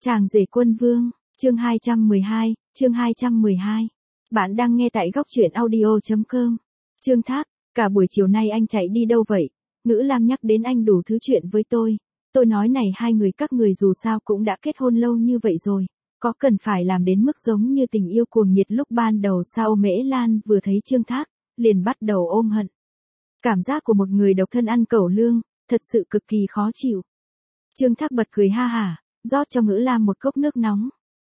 Chàng rể quân vương, chương 212, chương 212. Bạn đang nghe tại góc truyện audio.com. Trương Thác, cả buổi chiều nay anh chạy đi đâu vậy? Ngữ Lam nhắc đến anh đủ thứ chuyện với tôi. Tôi nói này, hai người các người dù sao cũng đã kết hôn lâu như vậy rồi. Có cần phải làm đến mức giống như tình yêu cuồng nhiệt lúc ban đầu sao? Mễ Lan vừa thấy Trương Thác, liền bắt đầu ôm hận. Cảm giác của một người độc thân ăn cẩu lương, thật sự cực kỳ khó chịu. Trương Thác bật cười ha hả, rót cho Ngữ Lam một cốc nước nóng.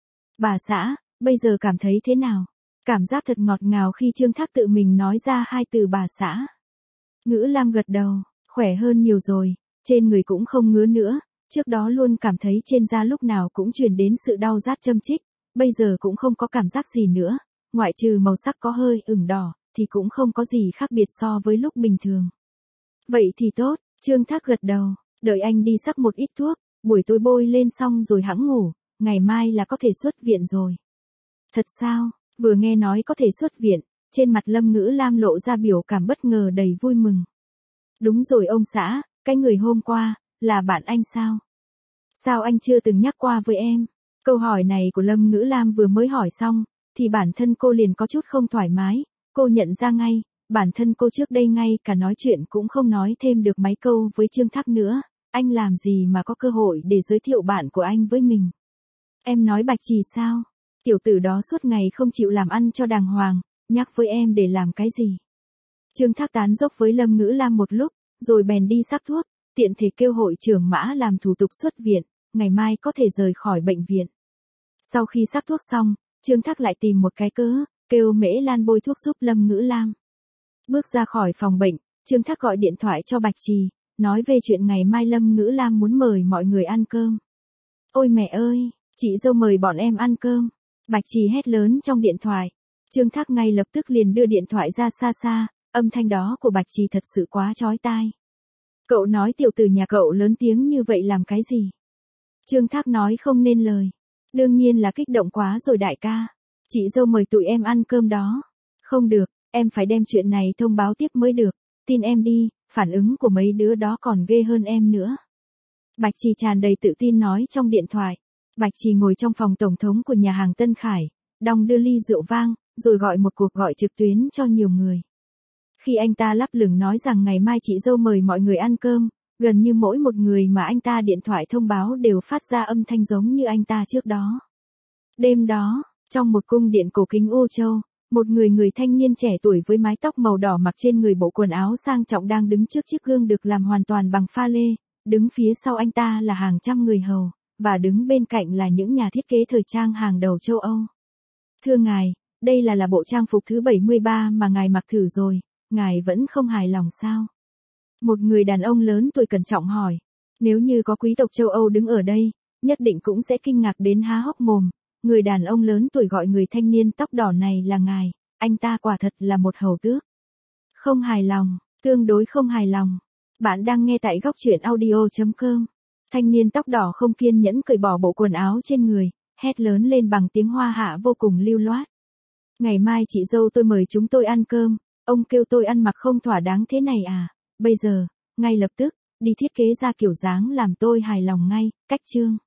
Bà xã, bây giờ cảm thấy thế nào? Cảm giác thật ngọt ngào khi Trương Thác tự mình nói ra hai từ bà xã. Ngữ Lam gật đầu, khỏe hơn nhiều rồi, trên người cũng không ngứa nữa, trước đó luôn cảm thấy trên da lúc nào cũng truyền đến sự đau rát châm chích, bây giờ cũng không có cảm giác gì nữa, ngoại trừ màu sắc có hơi ửng đỏ, thì cũng không có gì khác biệt so với lúc bình thường. Vậy thì tốt, Trương Thác gật đầu, đợi anh đi sắc một ít thuốc, buổi tối bôi lên xong rồi hẵng ngủ, ngày mai là có thể xuất viện rồi. Thật sao? Vừa nghe nói có thể xuất viện, trên mặt Lâm Ngữ Lam lộ ra biểu cảm bất ngờ đầy vui mừng. Đúng rồi ông xã, cái người hôm qua, là bạn anh sao? Sao anh chưa từng nhắc qua với em? Câu hỏi này của Lâm Ngữ Lam vừa mới hỏi xong, thì bản thân cô liền có chút không thoải mái, cô nhận ra ngay, bản thân cô trước đây ngay cả nói chuyện cũng không nói thêm được mấy câu với Trương Thác nữa, anh làm gì mà có cơ hội để giới thiệu bạn của anh với mình? Em nói Bạch Trì sao? Tiểu tử đó suốt ngày không chịu làm ăn cho đàng hoàng, nhắc với em để làm cái gì? Trương Thác tán dốc với Lâm Ngữ Lam một lúc, rồi bèn đi sắc thuốc, tiện thể kêu hội trưởng Mã làm thủ tục xuất viện, ngày mai có thể rời khỏi bệnh viện. Sau khi sắc thuốc xong, Trương Thác lại tìm một cái cớ, kêu Mễ Lan bôi thuốc giúp Lâm Ngữ Lam. Bước ra khỏi phòng bệnh, Trương Thác gọi điện thoại cho Bạch Trì, nói về chuyện ngày mai Lâm Ngữ Lam muốn mời mọi người ăn cơm. Ôi mẹ ơi, chị dâu mời bọn em ăn cơm. Bạch Trì hét lớn trong điện thoại. Trương Thác ngay lập tức liền đưa điện thoại ra xa xa, âm thanh đó của Bạch Trì thật sự quá chói tai. Cậu nói tiểu tử nhà cậu lớn tiếng như vậy làm cái gì? Trương Thác nói không nên lời. Đương nhiên là kích động quá rồi đại ca. Chị dâu mời tụi em ăn cơm đó. Không được, em phải đem chuyện này thông báo tiếp mới được. Tin em đi, phản ứng của mấy đứa đó còn ghê hơn em nữa. Bạch Trì tràn đầy tự tin nói trong điện thoại. Bạch Trì ngồi trong phòng tổng thống của nhà hàng Tân Khải, đong đưa ly rượu vang, rồi gọi một cuộc gọi trực tuyến cho nhiều người. Khi anh ta lấp lửng nói rằng ngày mai chị dâu mời mọi người ăn cơm, gần như mỗi một người mà anh ta điện thoại thông báo đều phát ra âm thanh giống như anh ta trước đó. Đêm đó, trong một cung điện cổ kính Ô Châu, một người thanh niên trẻ tuổi với mái tóc màu đỏ mặc trên người bộ quần áo sang trọng đang đứng trước chiếc gương được làm hoàn toàn bằng pha lê, đứng phía sau anh ta là hàng trăm người hầu, và đứng bên cạnh là những nhà thiết kế thời trang hàng đầu châu Âu. Thưa ngài, đây là bộ trang phục thứ 73 mà ngài mặc thử rồi, ngài vẫn không hài lòng sao? Một người đàn ông lớn tuổi cẩn trọng hỏi. Nếu như có quý tộc châu Âu đứng ở đây, nhất định cũng sẽ kinh ngạc đến há hốc mồm. Người đàn ông lớn tuổi gọi người thanh niên tóc đỏ này là ngài, anh ta quả thật là một hầu tước. Không hài lòng, tương đối không hài lòng. Bạn đang nghe tại góc truyện audio.com. Thanh niên tóc đỏ không kiên nhẫn cởi bỏ bộ quần áo trên người, hét lớn lên bằng tiếng Hoa hạ vô cùng lưu loát. Ngày mai chị dâu tôi mời chúng tôi ăn cơm, ông kêu tôi ăn mặc không thỏa đáng thế này à? Bây giờ, ngay lập tức, đi thiết kế ra kiểu dáng làm tôi hài lòng ngay, cách chương.